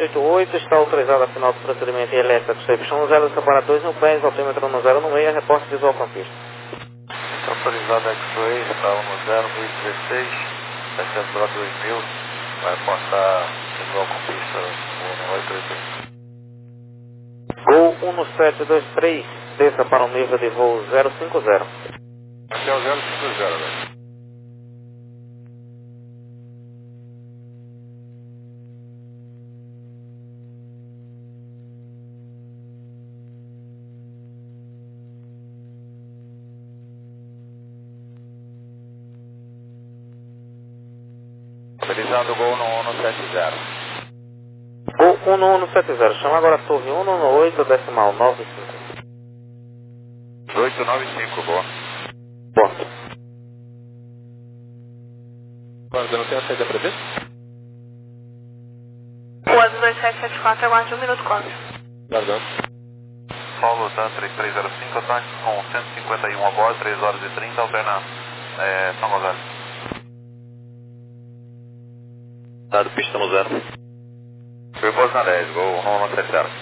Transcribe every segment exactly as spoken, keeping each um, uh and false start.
oito oito, está autorizado a final do procedimento I L S Y zero, separadores no pé, altímetro no zero no meio, reporte visual campista. Está autorizado a X-Ray, estava no zero mil e dezesseis, setecentos para dois mil, vai reportar visual campista no oito oito oito. Gol um sete dois três, desça para o nível de voo zero cinco zero. Aqui é o zero cinco zero, velho. Autorizado o gol no um sete zero. Gol um no um sete zero, chama agora a torre um no oito, decimal nove cinco. oito nove cinco, boa. Ponto. Guarda, não tem a saída prevista? Rua dois sete sete quatro, aguarde um minuto, quatro. Guardando. Paulo, tá, três três zero cinco, ataque com cento e cinquenta e um a bordo, três horas e trinta, alterna é, São Gonçalo. Dado pista no zero. Perposto na dez, gol um sete zero.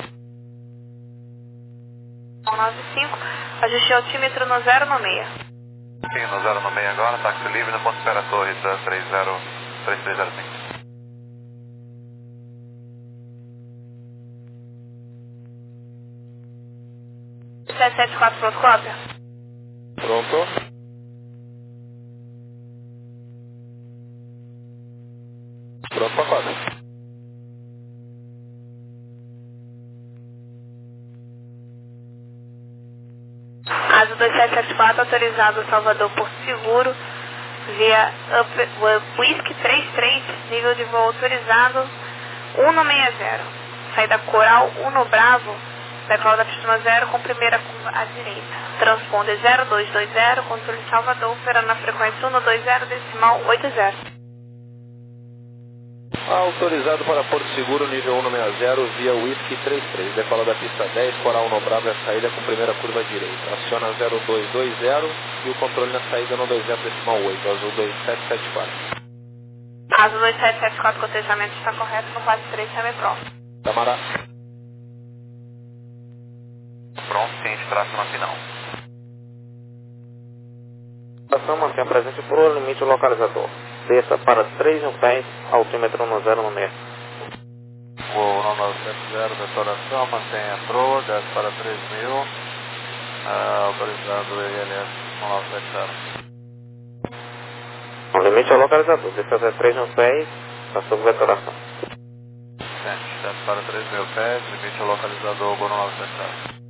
nove cinco, ajuste altímetro no zero no meia. Sim, no zero no meio agora, táxi livre no ponto espera torre, tá, três zero três três zero cinco. sete sete quatro, pronto, cópia. Pronto. Pronto para quadra. Asa dois sete sete quatro, autorizado Salvador Porto Seguro, via Up, Whisky trinta e três, nível de voo autorizado um no sessenta. Saída Coral um no Bravo, decola da pista no zero com primeira curva à direita. Transponder zero dois dois zero, controle Salvador, operando na frequência um no dois zero, decimal oito zero. Autorizado para Porto Seguro, nível um no sessenta, via Whisky trinta e três, decola da pista dez, Coral no Bravo, a saída com primeira curva à direita. Aciona zero dois dois zero e o controle na saída no dois zero decimal oito, azul dois sete sete quatro. Asa dois sete sete quatro, cotejamento está correto no quatro três, chame pronto. Tamará. Pronto, ciente, traço na final. Estação mantém presente por o limite localizador. Desça para três no pé, altímetro no zero no meio. Gol nove sete zero, detonação, mantém a proa, desce para três mil, uh, autorizado o I L S nove sete zero. O limite é o localizador. Desça até três no pé, está sob vetoração. Ciente, desce para três mil pés, limite localizador, gol nove sete zero.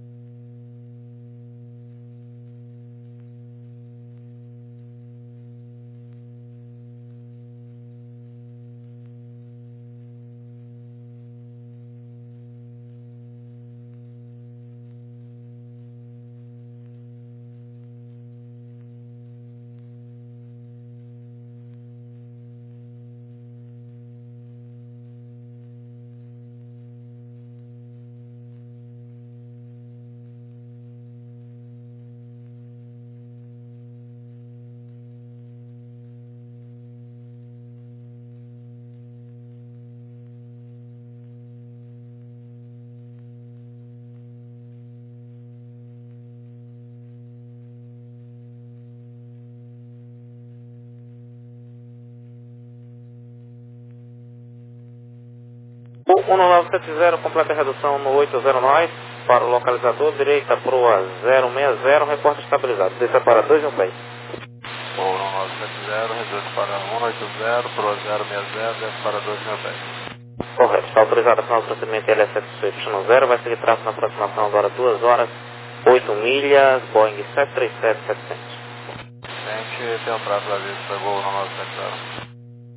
O um nove sete zero completa a redução no oito zero nove para o localizador, direita proa zero seis zero, reporte estabilizado. Desça para dois no pé. Gol nove sete zero, reduz para um oito zero, proa zero seis zero, desce para dois mil pés. Correto, está autorizado a final do procedimento L S Y zero, vai seguir traço na aproximação agora duas horas, oito milhas, Boeing sete três sete setecentos. Ciente, tem um traço da vista, gol nove sete zero.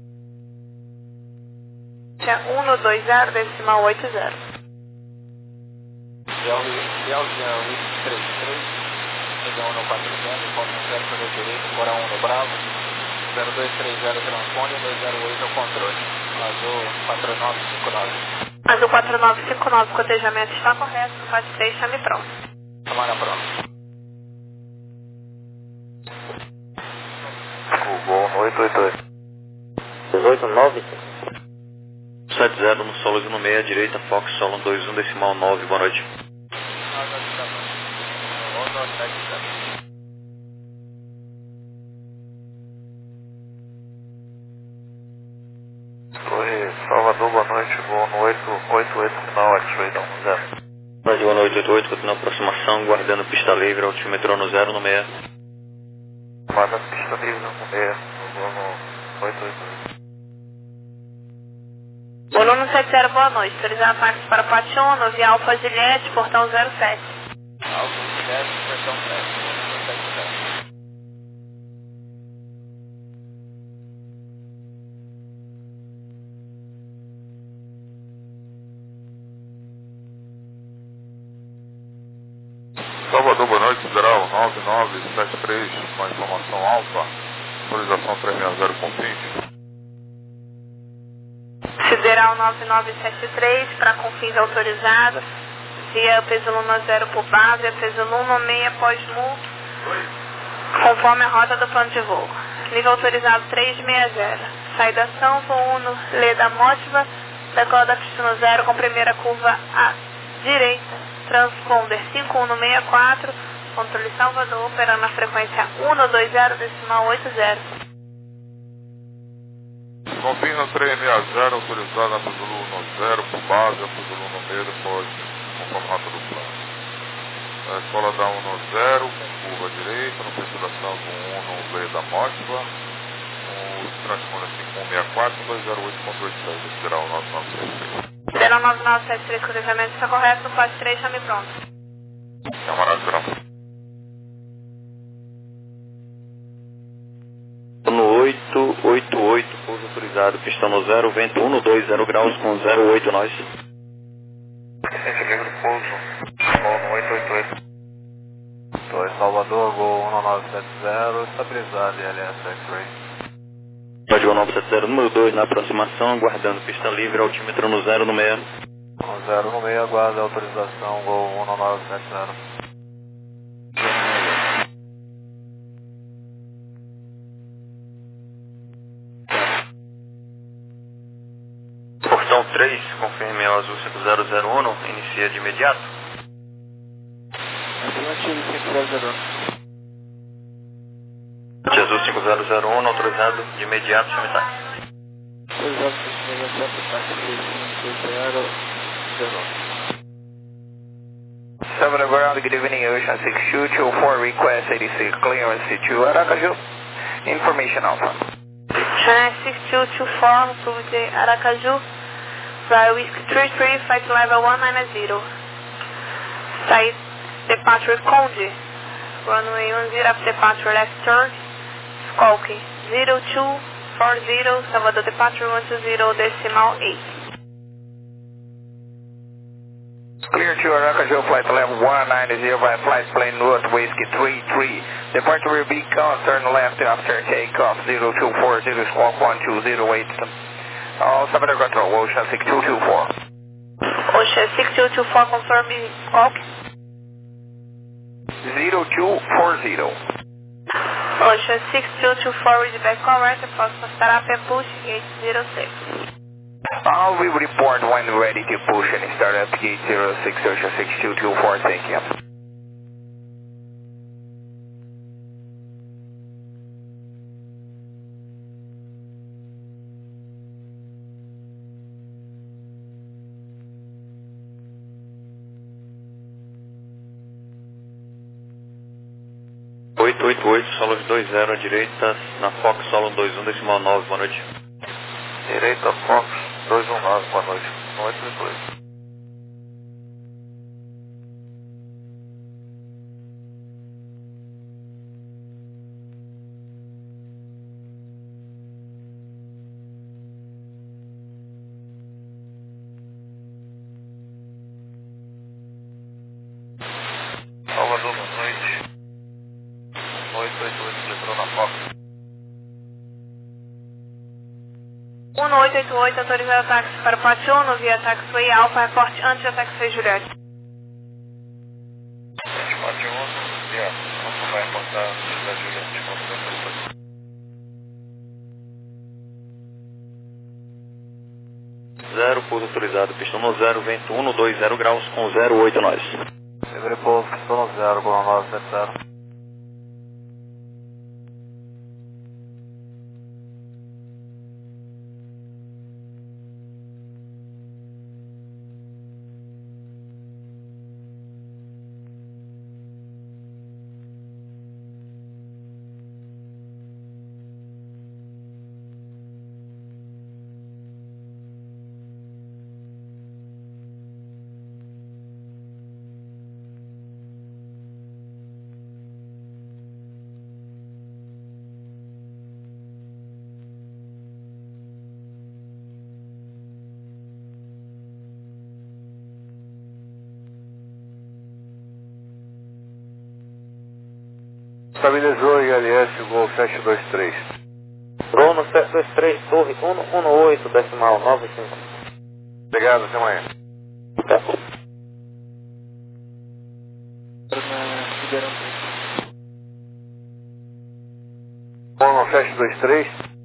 um no dois zero, decimal oito zero. Belgian Whisky trinta e três, nível um no quatro zero, ponto zero pela direita, Coral um no Bravo, zero dois três zero transpone, dois zero oito é o controle. Azul quatro nove cinco nove. Azul quatro nove cinco nove, cotejamento está correto, no quatro três, chame pronto. Tamará pronto. O gol no oito oito oito. dezoito nove sete zero no solo no meia, direita, Fox, solo dois um decimal nove, boa noite. Torre Salvador, boa noite, voo no oito oito oito, final X-Ray da um zero. Boa noite, boa noite, oito oito, continua a aproximação, guardando pista livre, altimetro no zero no meia. Guardando pista livre no meia, voo no oito oito oito. Volume sete zero, boa noite. Autorizado táxi para Pationo, via Alfa Juliette, portão zero sete. Alfa Juliette, portão sete, sete sete. Salvador, boa noite, Federal nove nove sete três, com a informação alfa, autorização três seis zero com vinte. Sideral nove nove sete três, para confins autorizados, via peso Luna zero por base, peso Luna meia pós-multo, conforme a rota do plano de voo. Nível autorizado três seis zero. Saída São voo uno, Leda Mótiva, decola da pista zero com primeira curva à direita. Transponder cinco um seis quatro, controle Salvador, operando na frequência um dois zero decimal oito zero. Confirma três seis zero, autorizado na Puzulu um zero, por base, a Puzulu no meio, depois, conforme a rota do plano. A escola da um zero, com curva à direita, no perfuração do um, leia da Mótiva, o transponder cinco um seis quatro, dois zero oito ponto oito seis, federal nove nove sete três. Federal nove nove sete três, cruzamento está correto, no passe três, chame pronto. Camarada Federal. No oito oito oito, pouso autorizado, pista no zero, vento um dois zero graus com zero oito nós. Centro livre, pouso, voo no oito oito oito. Torre Salvador, voo um nove sete zero, estabilizado, L S X-Ray. Código nove sete zero, número dois, na aproximação, guardando pista livre, altímetro no zero no meia. No zero no meio, aguarda a autorização, voo um nove sete zero. Portão três, confirme ao azul cinco zero zero um, inicia de imediato. Afirmativo cinco zero zero um. Azul cinco zero zero um, autorizado de imediato, chame táxi. Autorizado de imediato, táxi cinco zero zero um. seven ground, good evening, Ocean six two two four, request eighty-six, clearance to Aracaju. Information Alpha. Channel six two two four, approve de Aracaju, via Whiskey three three, flight level one nine zero. Site departure Conde, runway one zero, departure left turn, Squawk zero two four zero, Salvador departure one two zero, decimal eight. Clear to Aracaju, flight level one nine zero by flight plane North Whiskey three three. Departure will be caught, turn left after takeoff, zero two four zero, squawk one two zero eight. All Salvador Control, Ocean six two two four. Ocean six two two four, confirm Squawk. zero two four zero. Ocean six two two four is back correct, próximo estará P push, gate zero six. I'll be report when ready to push and start up gate zero six, Ocean six two two four, thank you. oito oito oito, solo dois zero à direita, na Fox, solo dois um decimal nove, boa noite. Direita Fox dois um nove, boa noite. oito oito oito. Salvador, boa noite. oito oito oito, lembrou na Fox. um oito oito oito, autorizado táxi para Pationo, via Taxiway Alpha, reporte antes da Taxiway Juliette. Pationo, via, Alpha vai reportar antes da Juliette, zero pouso autorizado, pistão no zero, vento um dois zero graus com zero oito nós. Livre pouso, pistão no zero, com nove sete zero. Estabilizou I L S, Gol sete dois três. Bruno sete dois três, torre cento e dezoito, decimal nove cinco. Obrigado, até amanhã. Tá. Bruno sete dois três.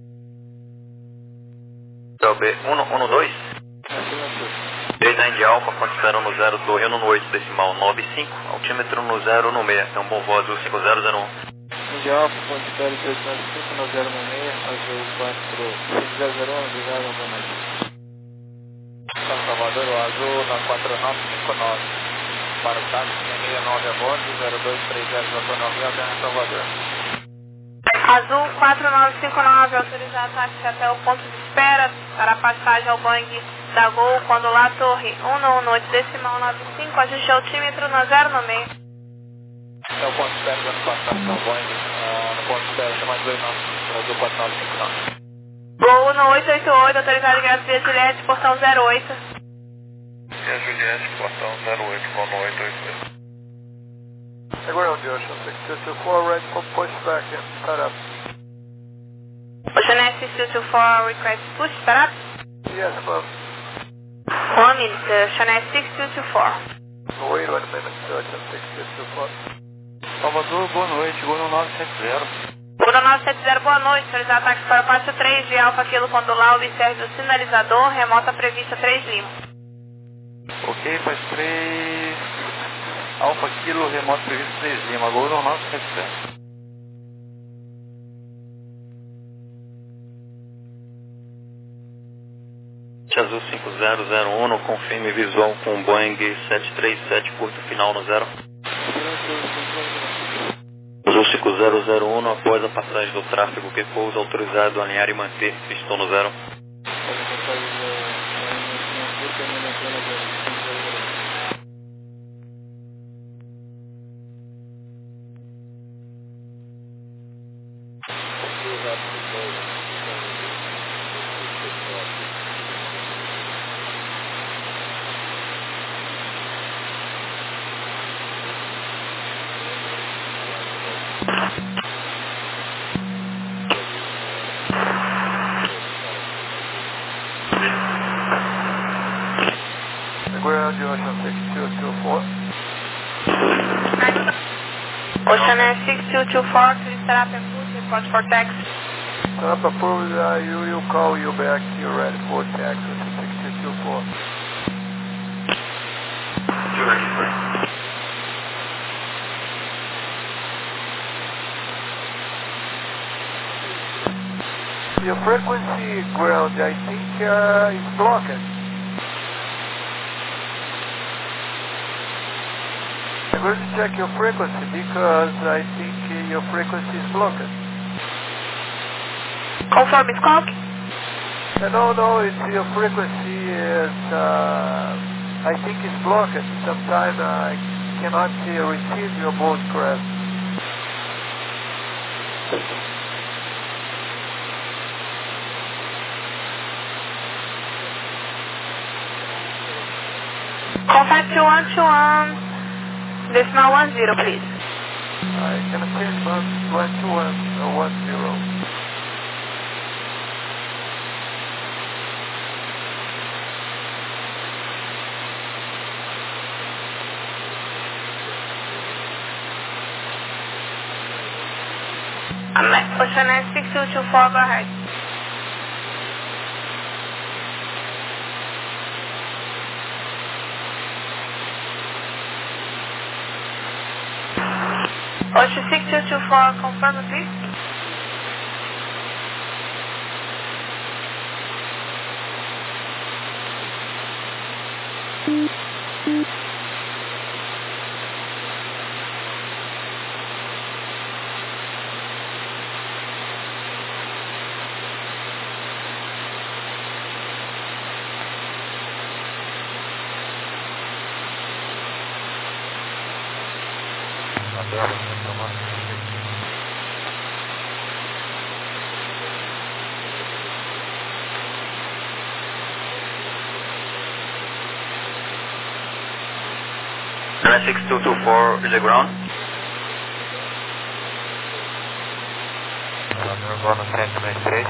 B um um dois. Direita Indy Alfa, pontificando no zero, torre um oito, decimal nove cinco, altímetro no zero no seis, é um bom voo azul cinco zero zero um. Indy Alfa, pontificando três nove cinco no zero no seis, azul quatro cinco zero zero um, obrigado, boa noite. São Salvador, o azul na quatro nove cinco nove, para o táxi seis nove a bordo, zero dois três zero J nove, Alta Salvador. Azul quatro nove cinco nove, autorizar táxi até o ponto de espera para a passagem ao Boeing da Gol, quando lá torre um oito, decimal nove cinco, ajuste altímetro no zero no meio. É o ponto de espera dando passagem ao Boeing, uh, no ponto de espera, chamado dois nove, Azul quatro nove cinco nove. Gol no oito oito oito, autorizado Graças Via Juliette, portão zero oito. Via Juliette, portão zero oito, com oito oito oito. Ground Ocean six two two four, ready for pushback and start up. Ocean S six two two four, request push, start up. Yes, ma'am. One minute, Ocean S six two two four. Wait one minute, Ocean six two two four. Salvador, boa noite, Gol no nove sete zero. Gol nove sete zero, boa noite, autorizar ataque para o passo três de Alfa Kilo Condolar, observe o sinalizador, remota prevista três Lima. Ok, faz três... Alfa Kilo, remoto previsto três Lima, Gol no nove sete zero. Azul cinco zero zero um, confirme visual com Boeing sete três sete, curto final no zero. Azul cinco zero zero um, após a passagem do tráfego que pousa, autorizado a alinhar e manter pistão no zero. Ground Ocean six two two four. Ocean S six two two four, please start up and push, report for taxi. Start up approved, uh, you will call you back, you're ready for taxi, six two two four. You're ready for it. Your frequency ground, I think uh, is blocked. I'm going to check your frequency because I think uh, your frequency is blocked. Confirm it's clock. Uh, no, no, it's your frequency is, uh, I think it's blocked. Sometimes I cannot uh, receive your broadcast. Contact two one two one, decimal one zero, please. I can change one, one to one, or one zero. Ocean S six two two four, go ahead. Ocean six two two four, confirm please. six two two four is the ground. Agora no cento e três.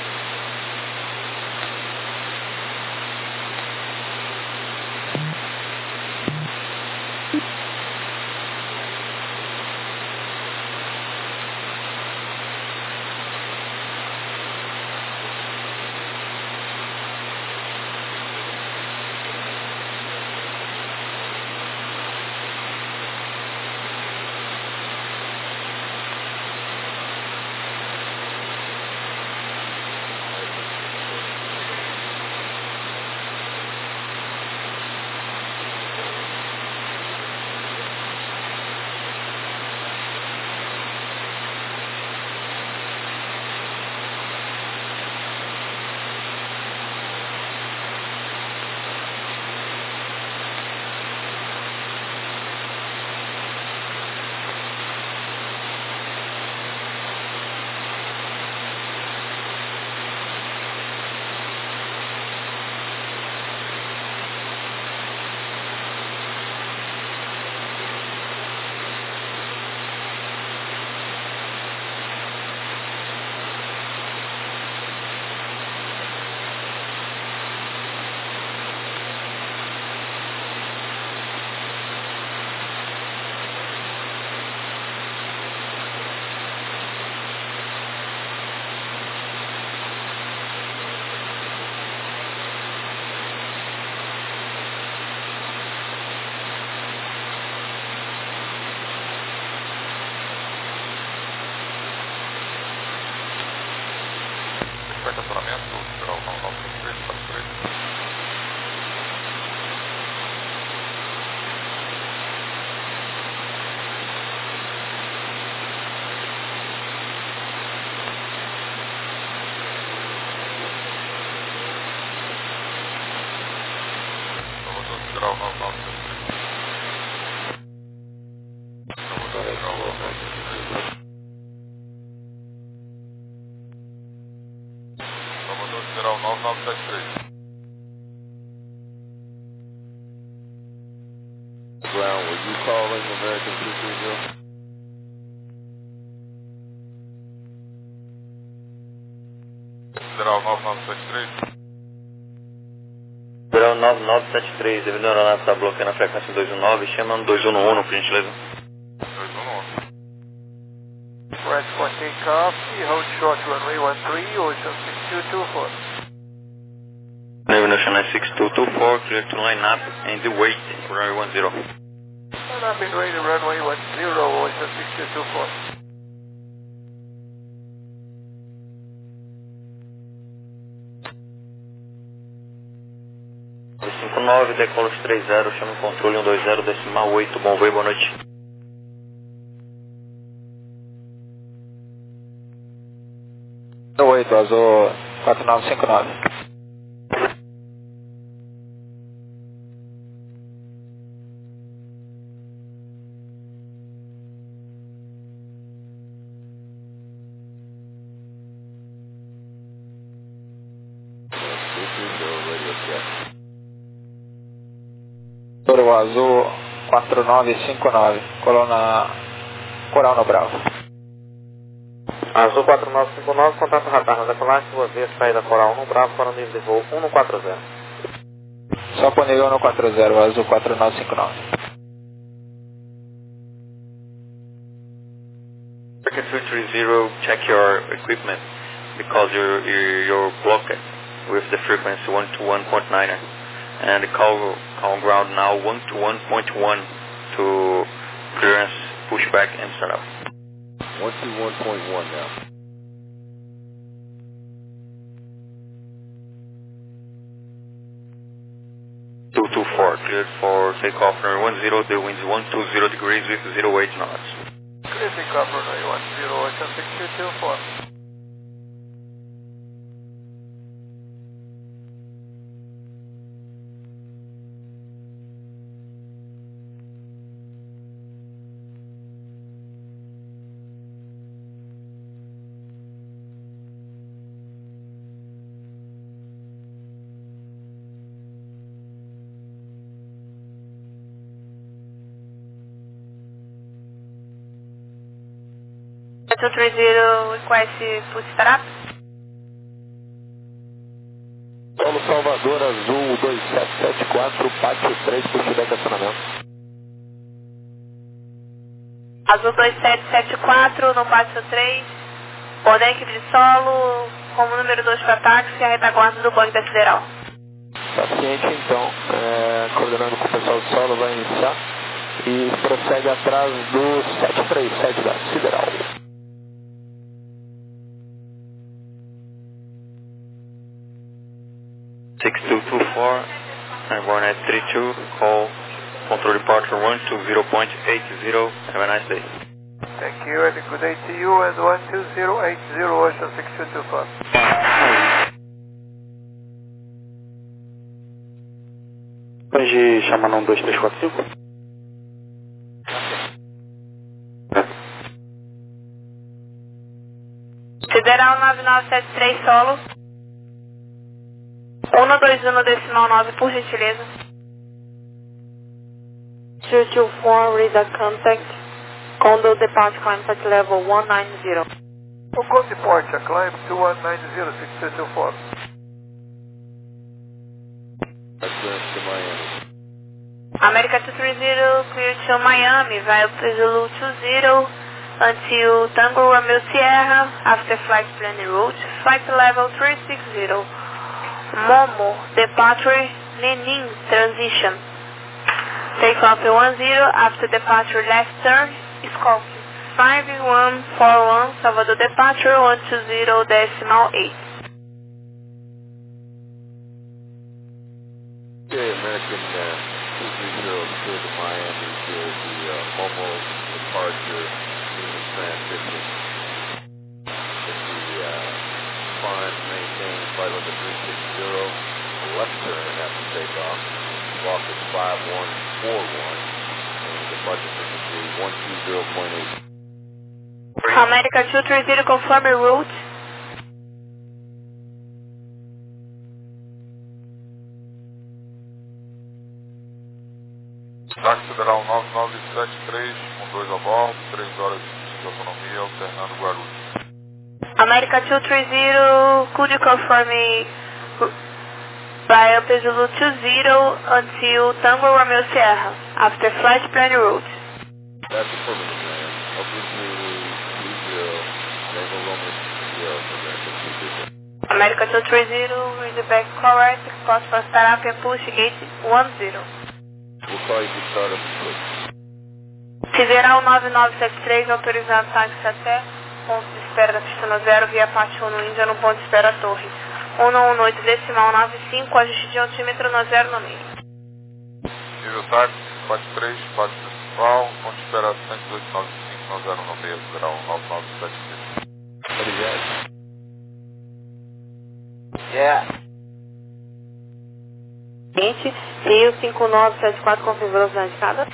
Estacionamento, grau nove nove sete três, quatro três. Grau nove nove sete três. Grau nove nove sete três. Grau nove nove sete três. Ground, were you calling American two three zero? Grau nove nove sete três. Grau nove nove sete três, devido ao aeronave está bloqueando a frequência dois um nove, chama no dois um um, por gentileza. dois um um. Request for takeoff, hold short runway one three, Ocean six two two four. Ocean six two two four, clear to line up and the wait, runway one zero. And I've been ready runway one zero, Ocean six two two four. cinco nove, decola os três zero, chama o controle um dois zero, decimal oito, bom voo, boa noite. oito, azul quatro nove cinco nove. Toro azul quatro nove cinco nove, coluna Coral no Bravo. Azul quatro nove cinco nove, contato radar na decolagem, sua vez, saída Coral no Bravo para o nível de voo um um quatro zero. Só para o nível um um quatro zero, azul quatro nove cinco nove. two three zero, check your equipment because you're, you're, you're blocked with the frequency one to one point nine and the call, call ground now one to one point one to clearance pushback Amsterdam. one two one point one now. two two four, cleared for takeoff runway one zero, the wind is one two zero degrees with zero eight knots. Clear takeoff runway one zero, Ocean six two two four. two three zero request put start. Paulo Salvador Azul dois sete sete quatro, Pátio três, puxback acionamento. Azul dois sete sete quatro, no Pátio três, ordem equipe de solo, como número dois para táxi, a retaguarda do banco da Sideral. Paciente então, é, coordenando com o pessoal de solo, vai iniciar e prossegue atrás do sete três sete da Sideral. six two two four, airborne at three two, call control departure one two zero point eight zero, have a nice day. Thank you, and a good day to you, and one two zero eight zero, Ocean six two two four. Pode chamar no um dois três quatro cinco? Sideral nove nove sete três solo. um dois um decimal nove, por gentileza. two two four, read the contact. Condo departure climb flight level one nine zero. Congo departure, climb two one nine zero, six two two four. Advance to Miami. America two three zero, clear to Miami, via Zulu two zero until Tango Romeo Sierra, after flight planning route, flight level three six zero. Momo, departure, Lenin, transition. Takeoff one zero, after departure left turn, Scope five one four one, Salvador departure one two zero decimal eight. Okay, American uh, two three zero, clear to Miami, clear the uh, Momo departure, Lenin transition. With the uh, climb, maintain flight level three six zero, left turn after takeoff, walk is five one four one, and departure frequency one two zero point eight. America two three zero, confirm your route. Táxi Federal nove nove sete três, com dois a bordo, três horas e quinze de autonomia, alternando Guarulhos. America two three zero, could you confirm me by Zulu two zero until Tango Romeo Sierra, after flight plan route? That's affirmative, man. Upper Zulu two zero, Tango Romeo Sierra, America two three zero. America two three zero, read the back correct, cross for startup and push gate one zero. We'll call you to start up and push. Sideral nove nove sete três, autorizado táxi até ponto de espera da pista no zero, via parte um no Índia, no ponto de espera torre. um um oito decimal nove cinco, ajuste de altímetro no zero no meio. Nível táxi, parte três, parte principal, ponto de espera cento e dois nove cinco, no zero no meio, Federal nove nove sete três. Obrigado. Yeah. vinte, Rio cinco nove sete quatro, confirma velocidade de cada.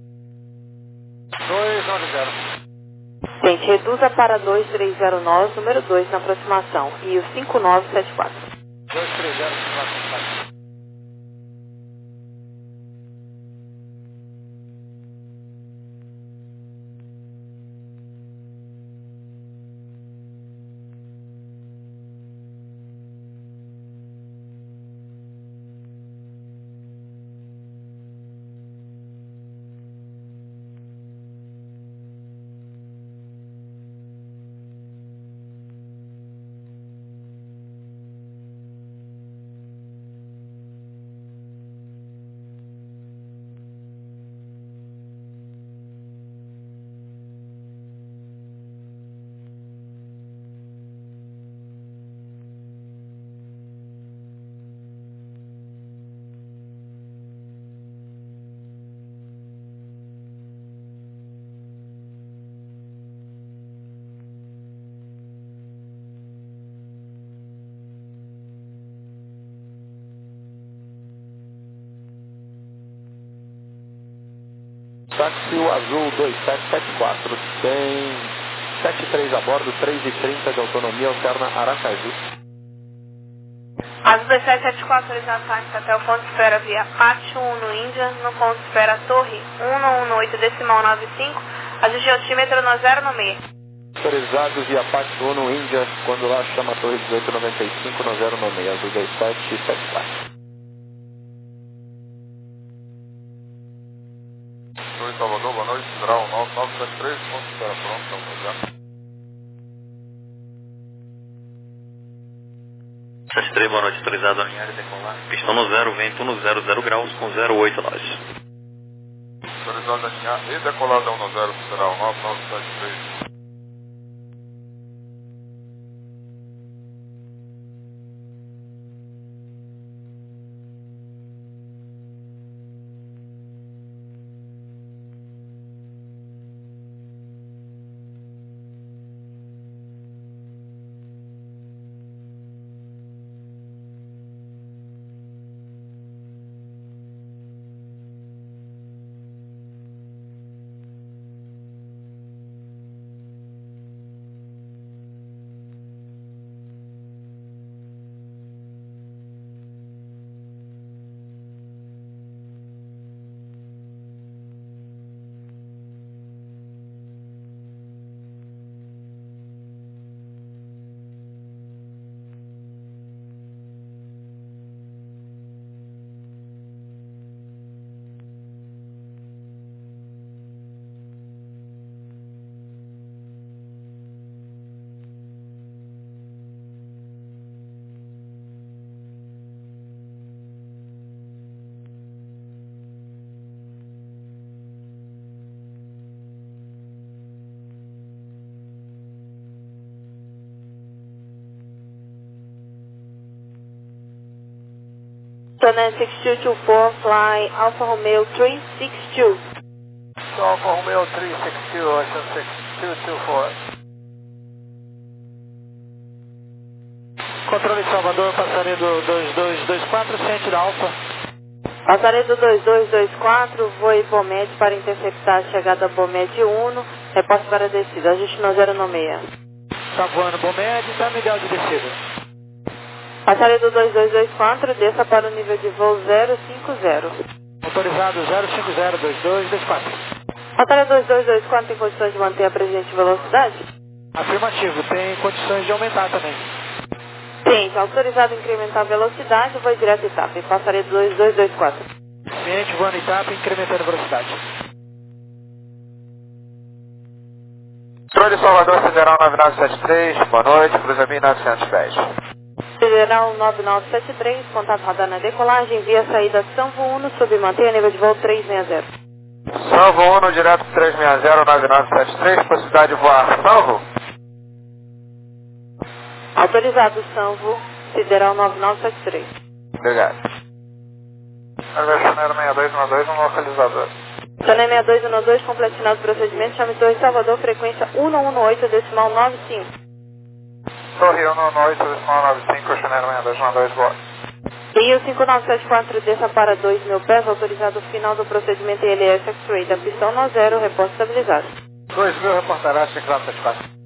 dois nove zero. Gente, reduza para dois três zero nove, número dois na aproximação, Rio cinco nove sete quatro. dois três zero quatro. táxi o azul dois sete sete quatro, tem sete três a bordo, três e trinta de autonomia, alterna Aracaju. Azul dois sete sete quatro, autorizado táxi até o ponto de espera via Pátio um no Índia, no ponto de espera Torre um um oito decimal nove cinco, ajuste altímetro no zero no meio. Autorizado via Pátio um no Índia, quando lá chama a Torre dezoito noventa e cinco no zero no meio, azul dois sete sete quatro. Oi, Salvador, boa noite, Grau nove nove sete três, ponto de espera pronto, estamos já. sete três, boa noite, autorizado a alinhar e decolar. Pistão no zero, vento no zero, zero graus com zero oito nós. Autorizado a alinhar e decolar da um no zero, Federal nove nove sete três. Sonnet six two two four, fly Alfa Romeo three six two. Alfa Romeo three six two, Ocean six two two four. Controle Salvador, passaredo dois dois dois quatro, ciente da Alfa. Passaredo dois dois dois quatro, voe Bomed para interceptar a chegada Bomed Uno, reposto para a descida, ajuste no zero no meia. Tá voando Bomed, tá no ideal de descida. Passaredo dois dois dois quatro, desça para o nível de voo zero cinco zero. Autorizado zero cinco zero dois dois dois quatro. Passaredo dois dois dois quatro tem condições de manter a presente velocidade? Afirmativo, tem condições de aumentar também. Tem, tá autorizado a incrementar a velocidade, vou direto etapa. Passaredo dois dois dois quatro. Ciente, voando etapa, incrementando a velocidade. Controle Salvador, Federal nove nove sete três, boa noite, cruza mil novecentos pés. Federal nove nove sete três, contato radar na decolagem, via saída Sanvo Uno, submantenha nível de voo três seis zero. Sanvo Uno, direto três seis zero, nove nove sete três, possibilidade de voar Sanvo? Autorizado Sanvo, Federal nove nove sete três. Obrigado. Chanel seis dois um dois, um localizador. Chanel seis dois um dois, completo final do procedimento, chame Torre Salvador, frequência um um oito, decimal nove cinco. Torre um um oito, decimal nove cinco, Chanel seis dois um dois, boa. Rio cinco nove sete quatro, desça para dois mil pés, autorizado final do procedimento I L S X-Ray da pistão no zero, reposto estabilizado. dois mil reportará, cinco nove sete quatro.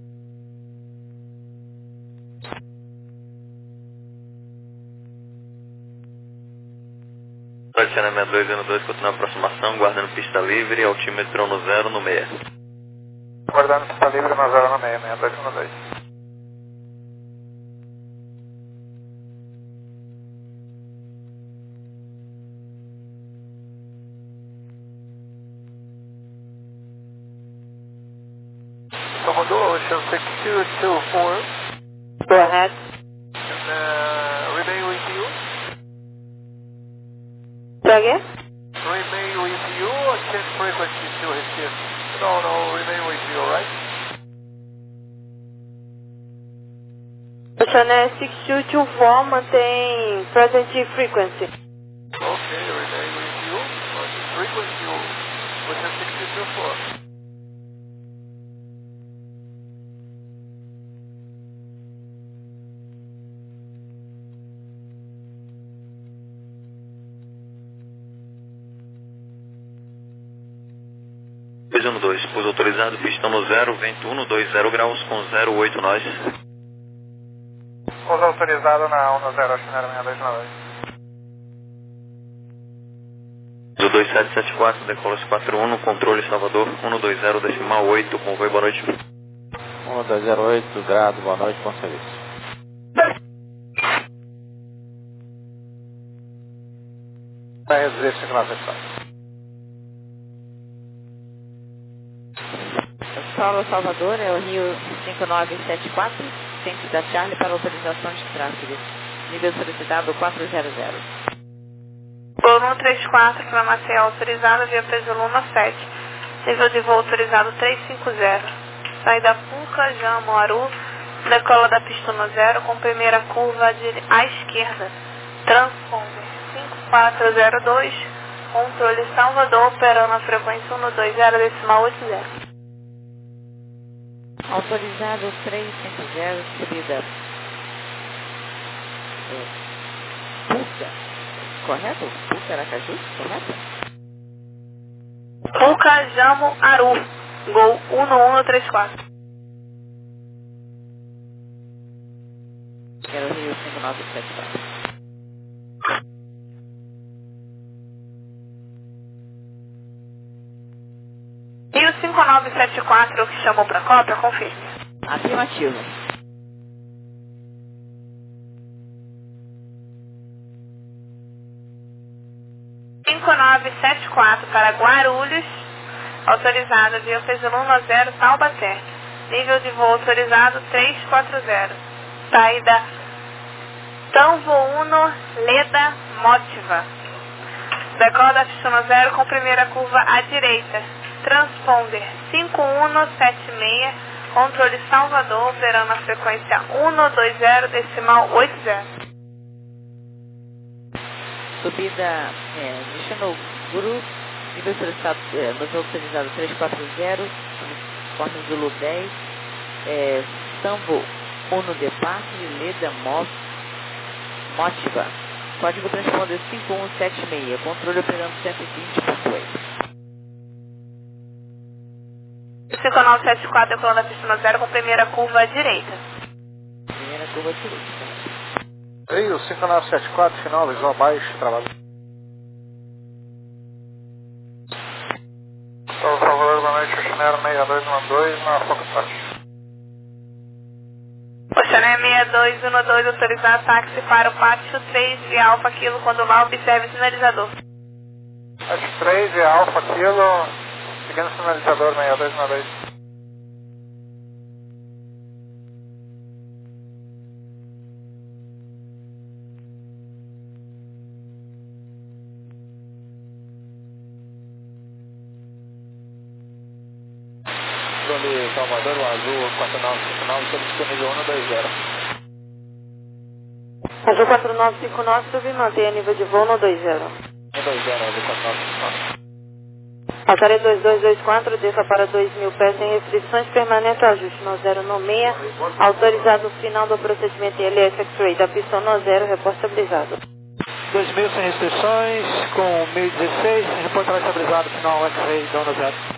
Channel seis dois um dois, continua a aproximação, guardando pista livre, altímetro no zero no meia. Guardando pista livre no zero no meia, seis dois um dois. Salvador, Ocean six two two four. Go ahead. And uh, remain with you. Say again? Remain with you or change frequency to Recife? No, no, remain with you, right? Chanel six two two four, mantém present frequency. Okay, remain with you. But the frequency, Ocean six two two four. dois um dois, pouso autorizado, pistão no zero, vento um dois zero graus com zero oito nós. Pouso autorizado na um zero, Oceanero seis dois nove. Pouso dois sete sete quatro, decola quatro um, controle Salvador, um dois zero decimal oito, convoi, boa noite. um dois zero oito, grado, boa noite, bom serviço. Vai reduzir cinco nove sete quatro. Paulo Salvador, é o Rio cinco nove sete quatro, centro da Charlie para autorização de tráfego. Nível solicitado quatro zero zero. Voo um três quatro para Maceió autorizado via peso Luna sete. Nível de voo autorizado trezentos e cinquenta. Saída Punca, Jamoaru, decola da pista no zero com primeira curva à esquerda. Transponder cinco quatro zero dois, controle Salvador operando a frequência um dois zero decimal oito zero. Autorizado trezentos e cinquenta, subida é, Puca, correto? Puca Aracaju, correto? Puca, Jamo, Aru, Gol um um três quatro. É o Rio cinco nove sete quatro. Rio cinco nove sete quatro, que chamou para cópia, confirme. Afirmativo. cinco nove sete quatro para Guarulhos, autorizado via peso um zero, Taubaté. Nível de voo autorizado trezentos e quarenta. Saída Tamvo Uno, Leda, Motiva. Decola da pista zero com primeira curva à direita. Transponder cinco um sete seis, controle Salvador, operando a frequência um dois zero decimal oito zero. Subida, é, destino Guru, nível solicitado, é, nível autorizado trezentos e quarenta, uniforme Zulu dez, é, Sambo Uno Departe, Leda, Mov, Motiva. Código transponder cinco um sete seis, controle operando cento e vinte ponto oito. cinco nove sete quatro, decolando da pista zero com primeira curva à direita. Primeira curva à direita. Rio cinco nove sete quatro, final, visual baixo, trabalho. Paulo Salvador, boa noite, Oceanero seis dois um dois, na Foxtrot. Oceanero seis dois um dois, autorizar táxi para o Pátio três e Alfa Kilo, quando lá observe sinalizador. Pátio três e Alfa Kilo, seguindo sinalizador seis dois um dois. Controle Salvador, o Azul quatro nove cinco nove, sob disponível um dois zero. Azul quatro nove cinco nove, subir mantenha nível de voo no dois zero. um dois zero, Azul quatro nove cinco nove. Altaria dois dois dois quatro, desça para dois mil pés sem restrições, permanente ajuste no zero no seis, autorizado no final do procedimento L S X-Ray da pista no zero, reporte estabilizado. dois mil sem restrições, com mil e dezesseis, reporte estabilizado, final X-Ray, dono zero.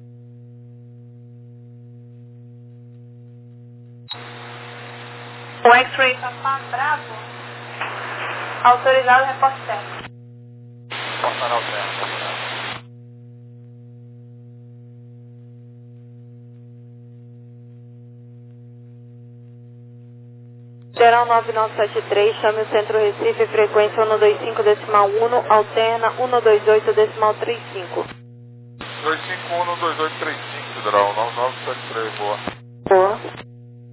O X-Ray Safar Bravo, autorizado, reporte certo. Portanal certo. Geral nove nove sete três, chame o Centro Recife, frequência um dois cinco decimal um, alterna um dois oito decimal trinta e cinco. dois cinco um dois oito três cinco, Federal, nove nove sete três, boa. Boa.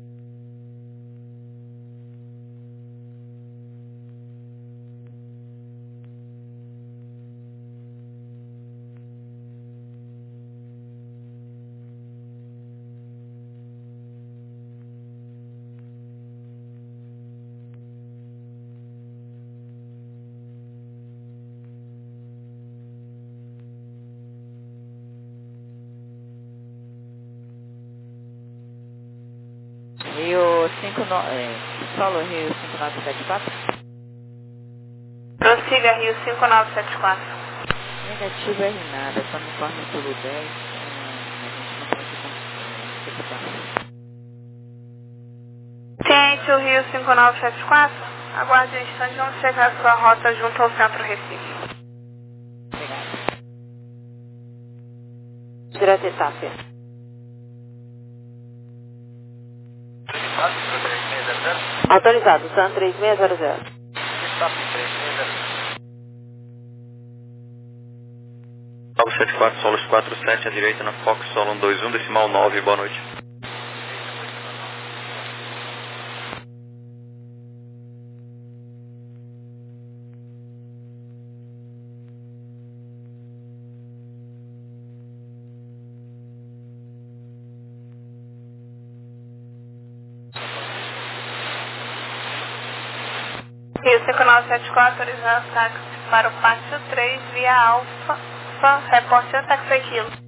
Rio cinco nove, é, solo Rio cinco nove sete quatro. Prossiga Rio cinco nove sete quatro. Negativo é nada, só no informe Zulu dez. Ciente, o Rio cinco nove sete quatro. Aguarde um instante, vamos chegar a sua rota junto ao Centro Recife. Direto Itápia. Autorizado, S A M três seis zero zero. nove sete quatro, Solos quatro sete, à direita na Fox, Solo um dois um, decimal nove, boa noite. Rio cinco nove sete quatro, autorizado táxi para o Pátio três, via Alfa, reporte a táxi aquilo.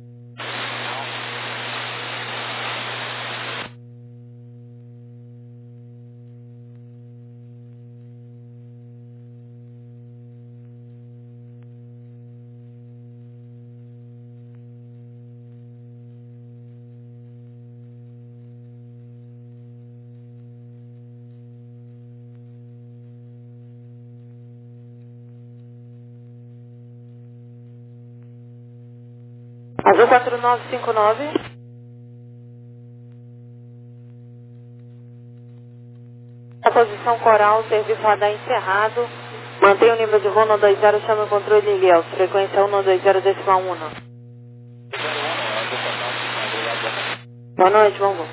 Azul quatro nove cinco nove. A posição coral, serviço radar encerrado. Mantenha o nível de voo no dois zero, chame o controle Ilhéus. Frequência um dois zero decimal um. Boa noite, vamos.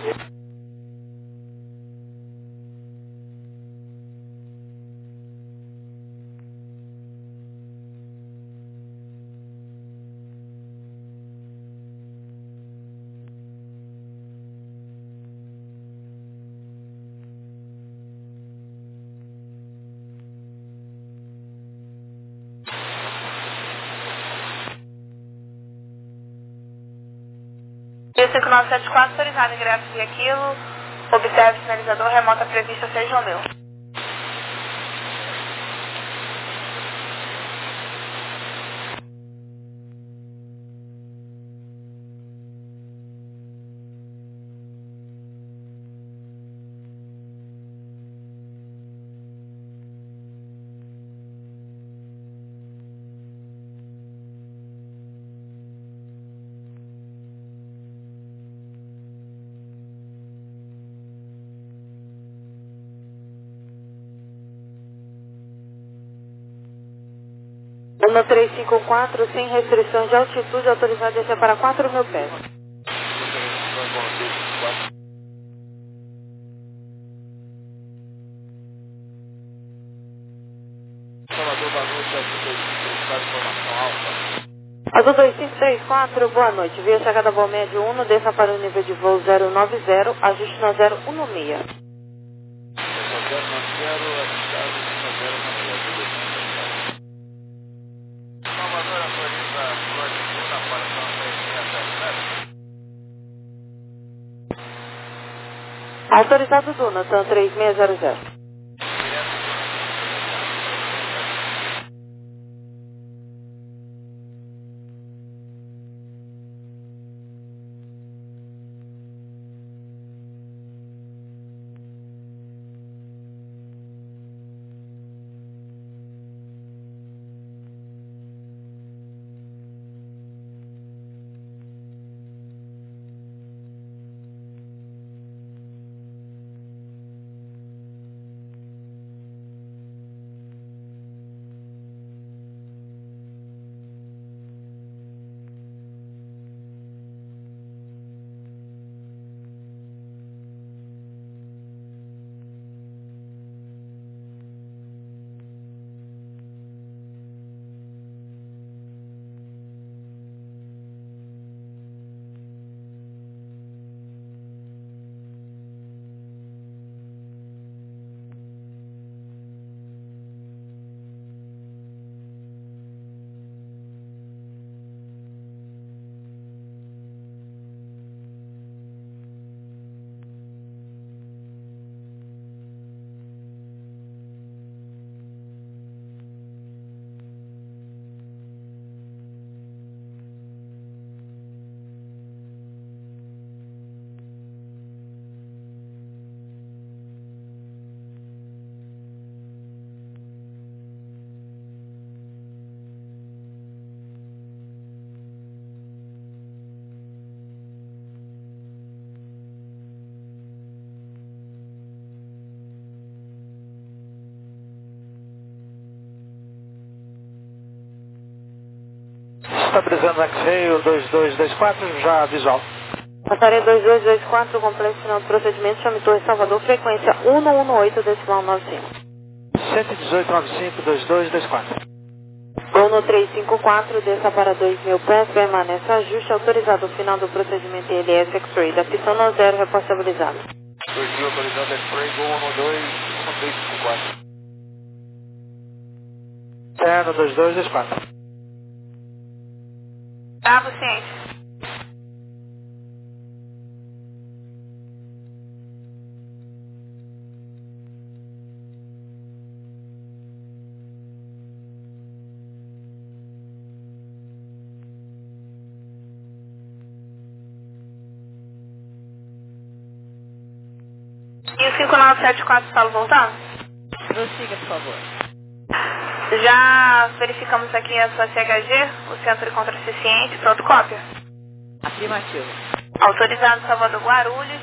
Rio cinco nove sete quatro, autorizado ingresso via quilo. Observe sinalizador, remota prevista seis Romeu. um três cinco quatro, sem restrições de altitude, autorizado a descer para quatro mil pés. Azul dois cinco três quatro, boa noite. Via chegada Boa Médio um, desça para o nível de voo zero nove zero, ajuste na zero um seis. Autorizado Duna, S A M três seis zero zero. Estabilizando o X-Ray, o dois dois dois quatro, já visual. Passaria dois dois dois quatro, complexo final do procedimento, chame Torre Salvador, frequência um um um oito, decimal nove cinco. cento e dezoito, noventa e cinco, dois dois dois quatro. Gol no trezentos e cinquenta e quatro, desça para dois mil pés, permanece ajuste, autorizado o final do procedimento I L S X-Ray da pista no zero, repórter estabilizado. dois mil autorizado X-Ray, Gol um dois, um três cinco quatro. Terno dois dois dois quatro. Bravo, ciente. E o cinco nove sete quatro, Paulo, voltando? Prossiga, por favor. Já verificamos aqui a sua C H G, o centro de controle ciente, pronto, cópia. Afirmativo. Autorizado Salvador Guarulhos,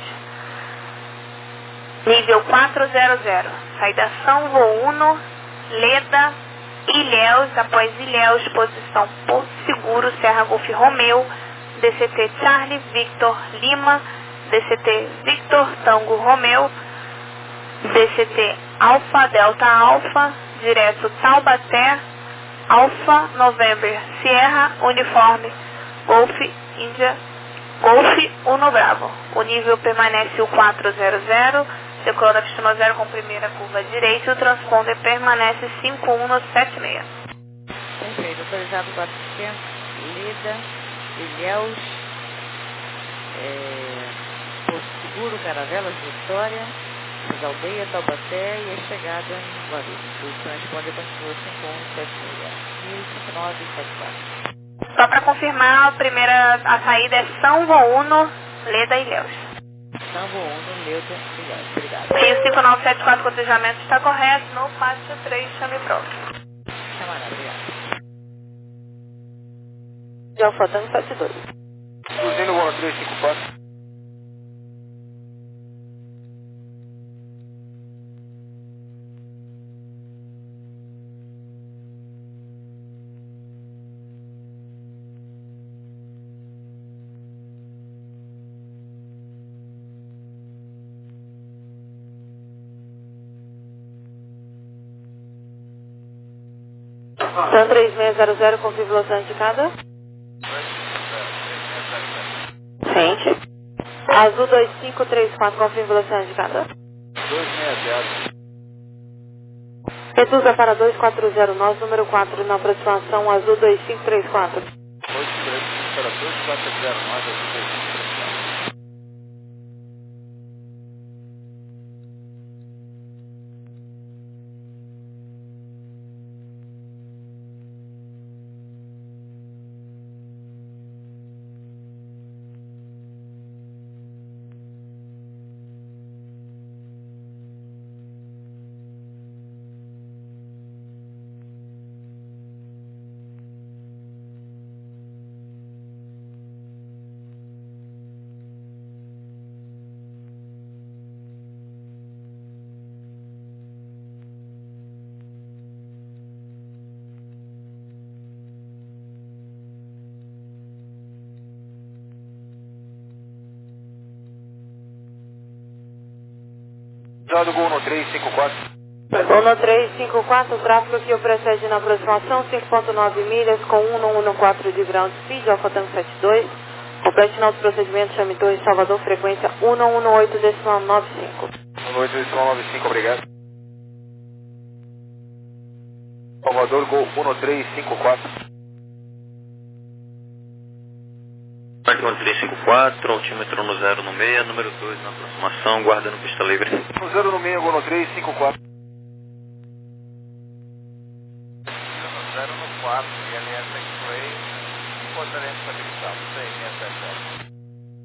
nível quatrocentos, saída São Voo Uno, Leda, Ilhéus, após Ilhéus, posição Porto Seguro, Serra Golf Romeu, D C T Charlie Victor Lima, D C T Victor Tango Romeu, D C T Alfa Delta Alfa, direto Taubaté, Alfa November Sierra, uniforme Golf Índia, Golf Uno Bravo. O nível permanece o quatrocentos, decola da pista zero com primeira curva direita e o transponder permanece cinco um sete seis. Perfeito. Autorizado quatrocentos, Leda, Ilhéus, é, Porto Seguro, Caravelas, Vitória, as aldeias, Taubaté e a chegada em Guarulhos. O transponder continua cinco um sete seis e cinco nove sete quatro. Só para confirmar, a primeira a saída é São Voo Uno, Leda e Ilhéus. São Voo Uno, Leda e Ilhéus. Obrigado. E o cinco nove sete quatro cotejamento está correto, no pátio três, chame pronto. Camarada, obrigado. De Alfotão sete dois. Cruzeiro um três cinco quatro. São três seis zero zero, confirma velocidade indicada. Frente. Azul dois cinco três quatro, confirma velocidade indicada. dois seis zero. Reduza para dois quatro zero nove, número quatro, na aproximação Azul dois cinco três quatro. dois três para dois quatro zero nove, Azul dois cinco três quatro. Do Gol no três cinco quatro. Gol no três cinco quatro, tráfego que o precede na aproximação, cinco ponto nove milhas com um um quatro de ground speed, Alfotão sete dois. Complete final do procedimento, chame Torre Salvador, frequência um um oito decimal nove cinco. um oito decimal nove cinco, obrigado. Salvador, Gol um três cinco quatro. Marcão três cinco quatro, altímetro no zero no meia, número dois na aproximação, guarda no pista livre. No zero no meia, Gol no três cinco quatro. zero no quatro, I L S X-Ray, encontraremos estabilizado, seis seis sete sete.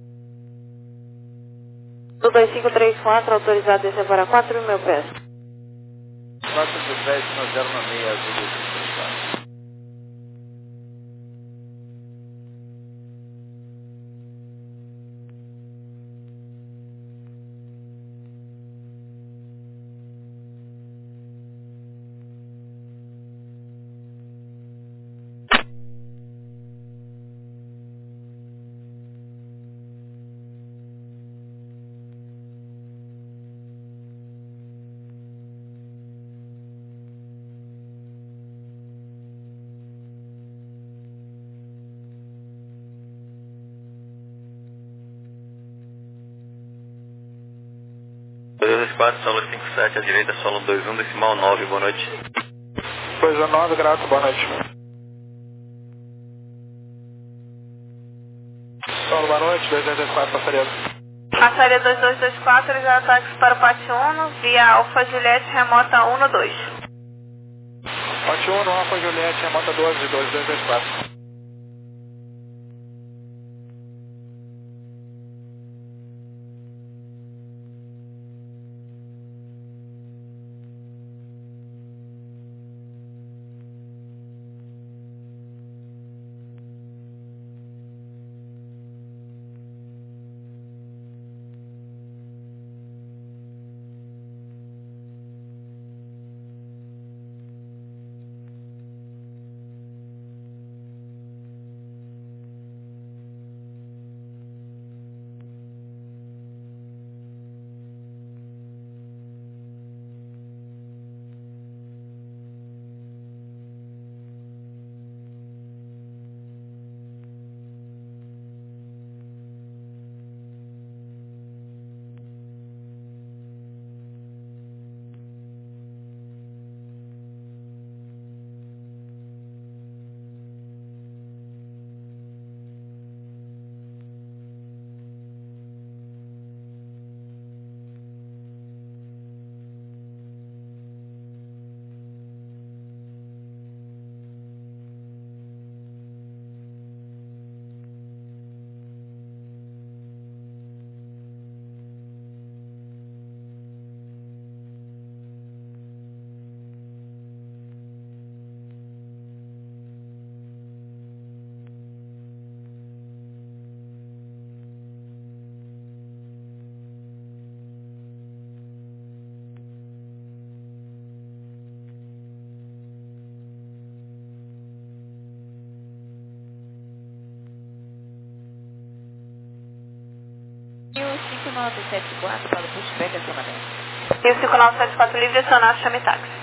Do dois cinco três quatro, autorizado a descer para quatro mil pés. quatro de dez no zero no meia, Azul dois cinco três quatro. dois quatro, solo cinco sete, à direita, solo dois um, decimal nove, boa noite. dois um nove, graças, boa noite. Solo, boa noite, dois dois dois quatro, passaria. Passaria dois dois dois quatro, já ataques para o Pátio um, via Alfa Juliette, remota um dois. Pátio um, Alfa Juliette, remota doze, dois dois dois quatro. cinco nove sete quatro para o pushback acionamento. E o cinco nove sete quatro livre, acionado, chame táxi.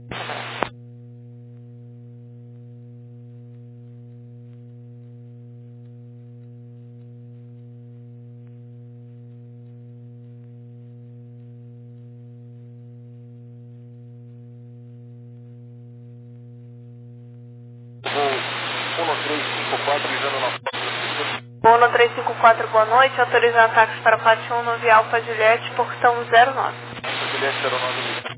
um três cinco quatro, visando na um três cinco quatro, boa noite. Autoriza ataques para Pátio um no via Alfa Juliette, portão zero nove. Juliette zero nove.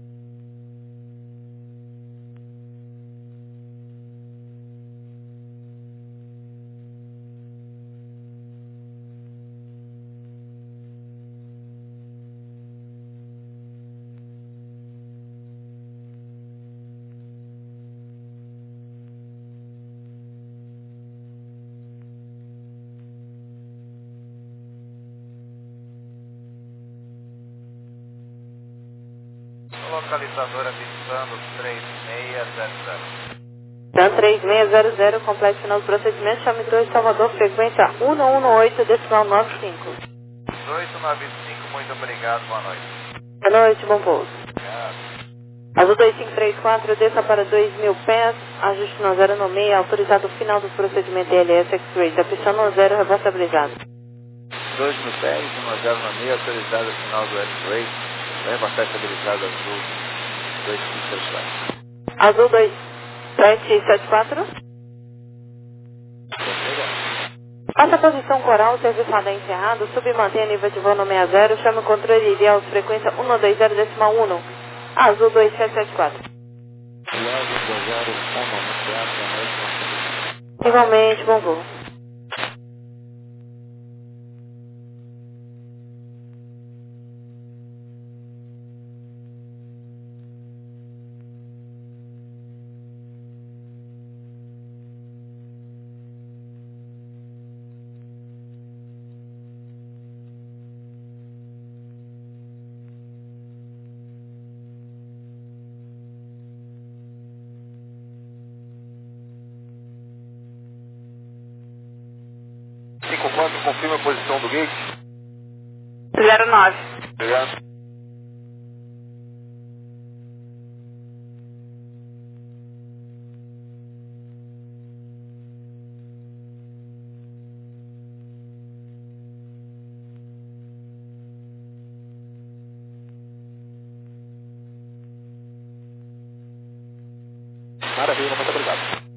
Localizadora avisando três seis zero zero. Dan três seis zero zero, complete final do procedimento, chame dois Salvador, frequência um um oito, decimal nove cinco. oito nove cinco, muito obrigado, boa noite. Boa noite, bom pouso. Obrigado. Azul dois cinco três quatro, desça para dois mil pés, ajuste no zero no meio, autorizado final do procedimento D L S X-Ray, da pista no zero, reposta habilitado. dois mil pés, um zero no meio, autorizado final do X-Ray, reposta habilitado azul dois cinco três quatro. Azul dois sete sete quatro. Faça a posição coral, o serviço radar encerrado, submantenha nível de voo no sessenta, chame o controle ideal, frequência um dois zero, decimal um. Azul dois sete sete quatro. Igualmente, bom voo. cinco quatro, confirma a posição do gate. zero nove. Obrigado. Maravilha, muito obrigado.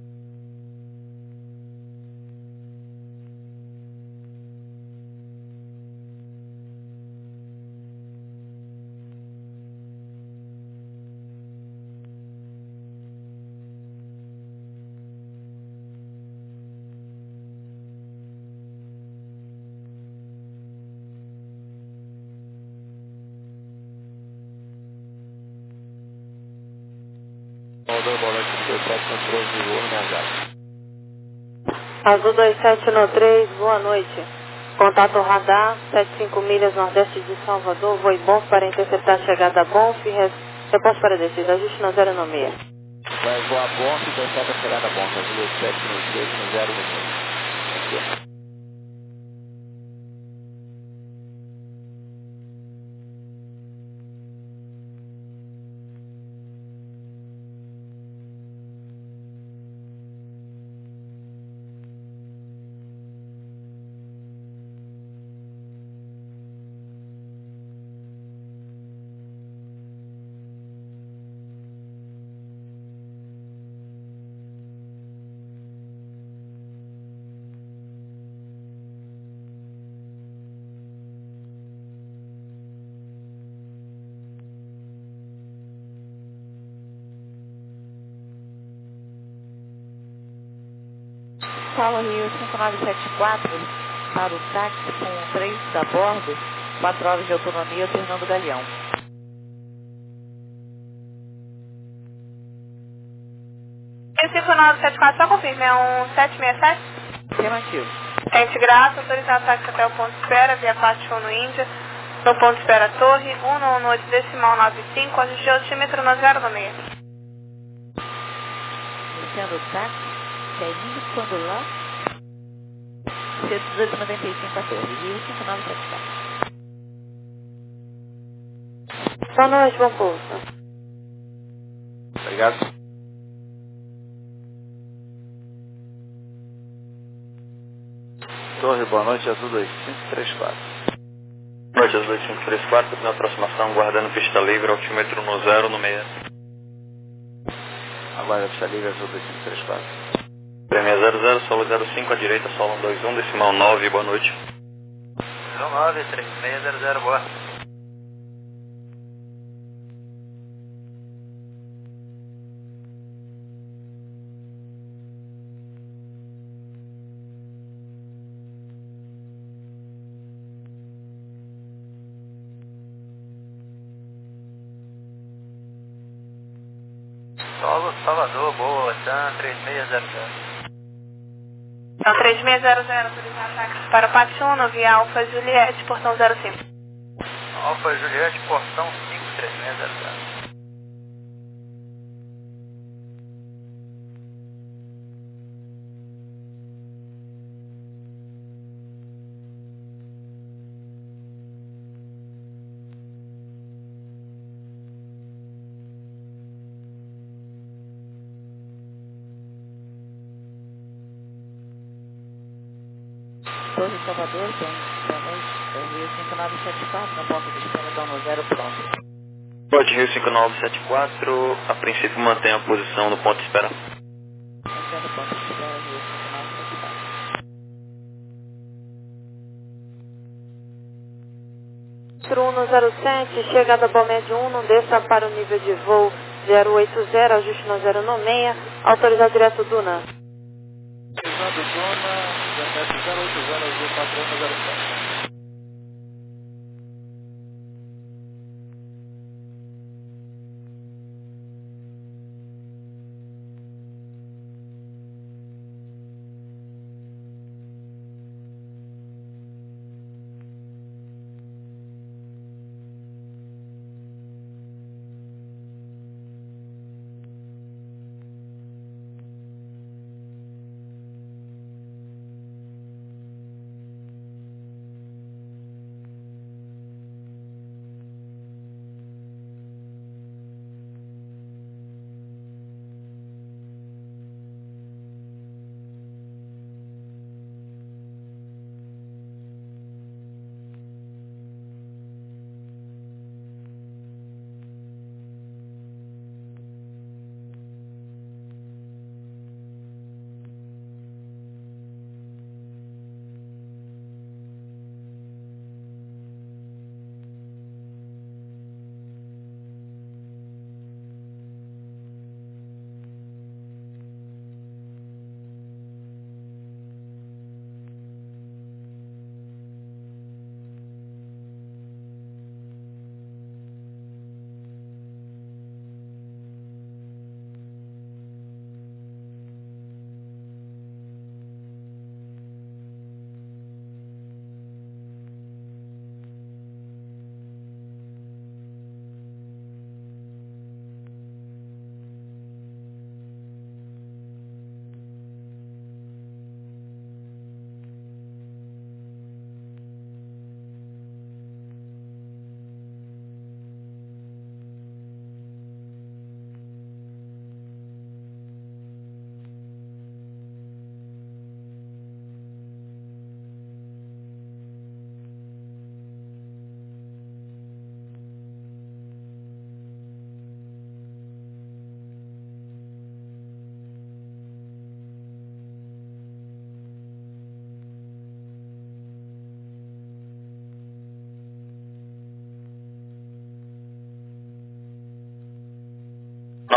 Azul dois sete um três, boa noite. Contato radar, setenta e cinco milhas nordeste de Salvador, voo Bonf para interceptar a chegada a Bonf, reposto para descida, ajuste no zero no meia. Vai voar Bonf e intercepta a chegada a Bonf, Azul dois sete um três no zero no meia. Aqui. Paulo Rio cinco nove sete quatro para o táxi com três a bordo, quatro horas de autonomia, Fernando Galeão. cinco nove sete quatro, só confirme, é um sete seis sete? Afirmativo. Gente graça, autorizado táxi até o ponto de espera, via parte um no Índia, no ponto de espera Torre, um no oito decimal nove cinco, ajuste de altímetro no zero no meio. Iniciando o táxi. Saindo quando lá? C dezoito noventa e cinco a Torre, Rio cinco nove sete quatro. Boa noite, bom pouso. Obrigado. Torre, boa noite, Azul dois cinco três quatro. Boa noite, Azul dois cinco três quatro, na aproximação, guardando pista livre, altímetro no zero no meia. Aguarda pista livre, Azul dois cinco três quatro. Premier zero zero, solo zero cinco, à direita, solo um dois um, decimal nove, boa noite. zero nove, três seis zero zero, boa. Solo Salvador, boa, Tan três seis zero zero. Então, três seis zero zero, autorizado táxi para Patuno, via Alfa Juliette, portão zero cinco. Alfa Juliette, portão cinco três seis zero zero. Torre Salvador, tem boa noite, Rio cinco nove sete quatro, no ponto de espera da no zero pronto. Pode Rio cinco nove sete quatro, a princípio mantém a posição no ponto de espera. Mantendo o ponto de espera, Rio cinco nove sete quatro. um no zero sete, chegada Balmed um, desça para o nível de voo zero oito zero, ajuste no zero no meia, autorizado direto Duna. Autorizado Duna, zero oito zero, Azul quatro um zero sete.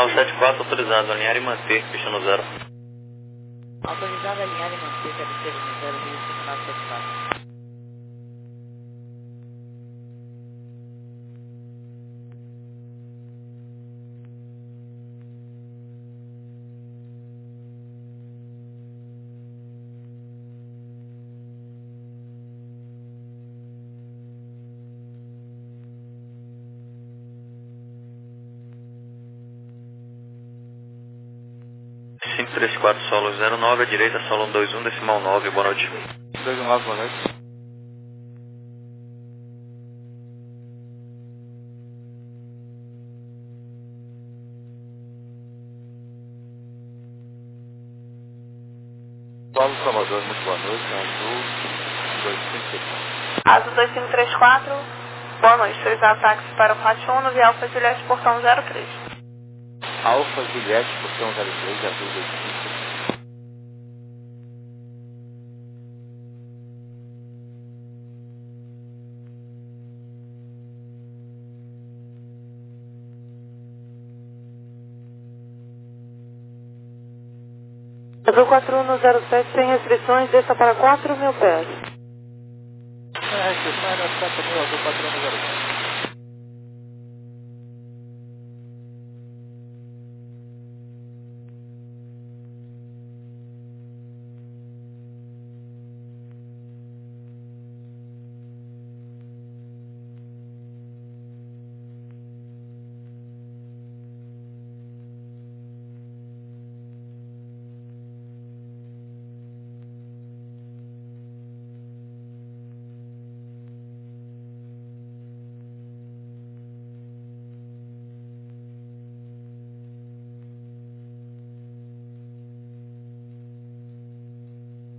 nove sete quatro, autorizado, alinhar e manter, pista no zero. Autorizado, alinhar e manter, cabeceira no zero, Rio cinco nove sete quatro. cinco três quatro, solo zero nove, à direita, solo um dois um, decimal nove, boa noite. dois um nove, boa noite. Paulo Salvador, muito boa noite, Azul dois cinco três quatro. Azul dois cinco três quatro, boa noite, autorizado táxi para o Pátio um, via Alfa Juliette, portão zero três. Alfa Juliette, portão zero três, Azul dois cinco três quatro. Azul quatro um zero sete, sem restrições, desça para quatro mil pés. Sem restrições, quatro mil, Azul quatro um zero sete.